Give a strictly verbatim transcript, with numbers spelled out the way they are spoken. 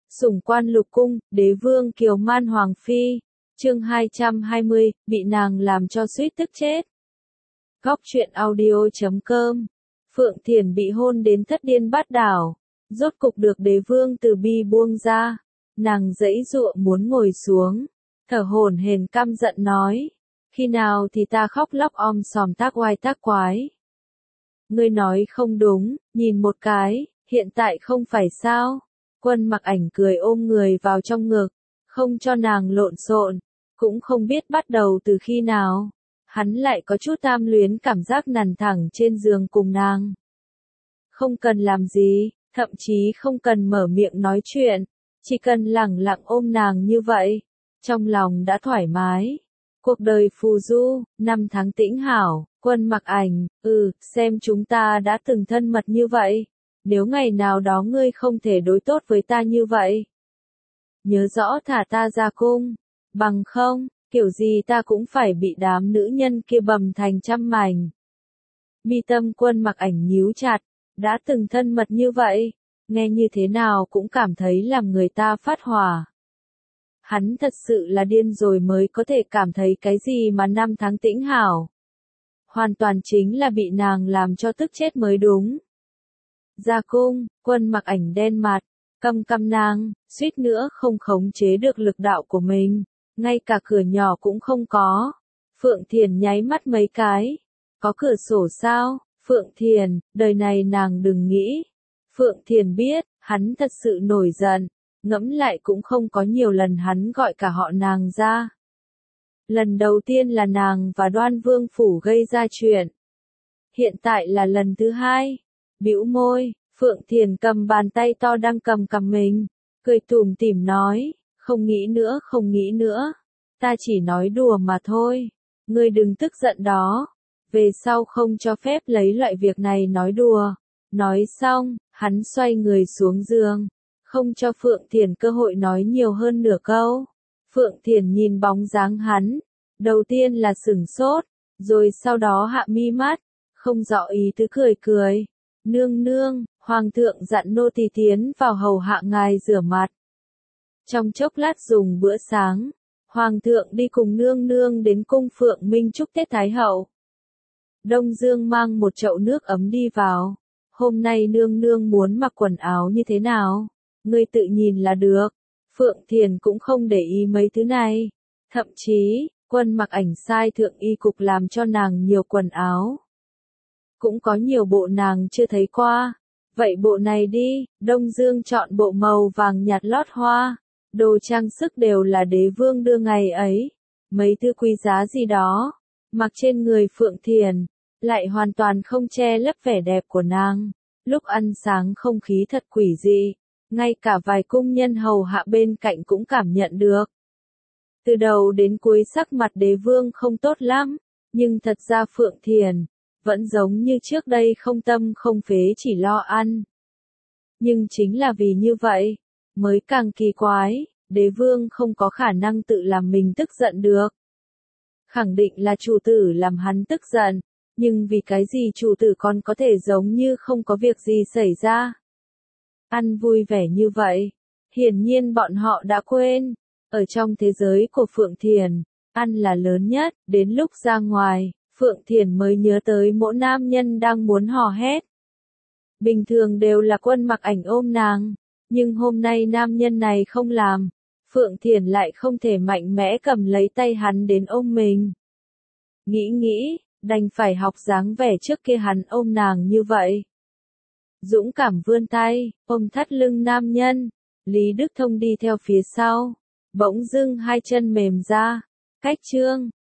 Sủng quan lục cung, đế vương kiều man hoàng phi. Chương hai trăm hai mươi, bị nàng làm cho suýt tức chết. Góc truyện audio chấm com. Phượng Thiền bị hôn đến thất điên bát đảo, rốt cục được đế vương từ bi buông ra. Nàng giãy giụa muốn ngồi xuống, thở hổn hển căm giận nói, khi nào thì ta khóc lóc om sòm tác oai tác quái. Ngươi nói không đúng, nhìn một cái, hiện tại không phải sao? Quân Mặc Ảnh cười ôm người vào trong ngực, không cho nàng lộn xộn, cũng không biết bắt đầu từ khi nào, hắn lại có chút tam luyến cảm giác nằm thẳng trên giường cùng nàng. Không cần làm gì, thậm chí không cần mở miệng nói chuyện, chỉ cần lẳng lặng ôm nàng như vậy, trong lòng đã thoải mái. Cuộc đời phù du, năm tháng tĩnh hảo, Quân Mặc Ảnh, ừ, xem chúng ta đã từng thân mật như vậy. Nếu ngày nào đó ngươi không thể đối tốt với ta như vậy, nhớ rõ thả ta ra cung, bằng không, kiểu gì ta cũng phải bị đám nữ nhân kia bầm thành trăm mảnh. Mi tâm Quân Mặc Ảnh nhíu chặt, đã từng thân mật như vậy, nghe như thế nào cũng cảm thấy làm người ta phát hỏa. Hắn thật sự là điên rồi mới có thể cảm thấy cái gì mà năm tháng tĩnh hảo. Hoàn toàn chính là bị nàng làm cho tức chết mới đúng. Ra cung, Quân Mặc Ảnh đen mặt, căm căm nàng, suýt nữa không khống chế được lực đạo của mình, ngay cả cửa nhỏ cũng không có. Phượng Thiền nháy mắt mấy cái, có cửa sổ sao? Phượng Thiền, đời này nàng đừng nghĩ. Phượng Thiền biết, hắn thật sự nổi giận, ngẫm lại cũng không có nhiều lần hắn gọi cả họ nàng ra. Lần đầu tiên là nàng và Đoan Vương Phủ gây ra chuyện. Hiện tại là lần thứ hai. Bĩu môi, Phượng Thiền cầm bàn tay to đang cầm cầm mình, cười tủm tỉm nói, không nghĩ nữa không nghĩ nữa, ta chỉ nói đùa mà thôi, ngươi đừng tức giận đó, về sau không cho phép lấy loại việc này nói đùa. Nói xong, hắn xoay người xuống giường, không cho Phượng Thiền cơ hội nói nhiều hơn nửa câu. Phượng Thiền nhìn bóng dáng hắn, đầu tiên là sửng sốt, rồi sau đó hạ mi mắt, không rõ ý tứ cười cười. Nương nương, hoàng thượng dặn nô tỳ tiến vào hầu hạ ngài rửa mặt. Trong chốc lát dùng bữa sáng, hoàng thượng đi cùng nương nương đến cung Phượng Minh chúc Tết Thái hậu. Đông Dương mang một chậu nước ấm đi vào. Hôm nay nương nương muốn mặc quần áo như thế nào? Ngươi tự nhìn là được. Phượng Thiền cũng không để ý mấy thứ này. Thậm chí, Quân Mặc Ảnh sai thượng y cục làm cho nàng nhiều quần áo. Cũng có nhiều bộ nàng chưa thấy qua. Vậy bộ này đi, Đông Dương chọn bộ màu vàng nhạt lót hoa. Đồ trang sức đều là đế vương đưa ngày ấy. Mấy thứ quý giá gì đó, mặc trên người Phượng Thiền, lại hoàn toàn không che lấp vẻ đẹp của nàng. Lúc ăn sáng không khí thật quỷ dị, ngay cả vài cung nhân hầu hạ bên cạnh cũng cảm nhận được. Từ đầu đến cuối sắc mặt đế vương không tốt lắm, nhưng thật ra Phượng Thiền vẫn giống như trước đây không tâm không phế chỉ lo ăn. Nhưng chính là vì như vậy, mới càng kỳ quái, đế vương không có khả năng tự làm mình tức giận được. Khẳng định là chủ tử làm hắn tức giận, nhưng vì cái gì chủ tử còn có thể giống như không có việc gì xảy ra. Ăn vui vẻ như vậy, hiển nhiên bọn họ đã quên, ở trong thế giới của Phượng Thiền, ăn là lớn nhất, đến lúc ra ngoài, Phượng Thiền mới nhớ tới mỗi nam nhân đang muốn hò hét. Bình thường đều là Quân Mặc Ảnh ôm nàng, nhưng hôm nay nam nhân này không làm, Phượng Thiền lại không thể mạnh mẽ cầm lấy tay hắn đến ôm mình. Nghĩ nghĩ, đành phải học dáng vẻ trước kia hắn ôm nàng như vậy. Dũng cảm vươn tay, ôm thắt lưng nam nhân, Lý Đức Thông đi theo phía sau, bỗng dưng hai chân mềm ra, cách chương,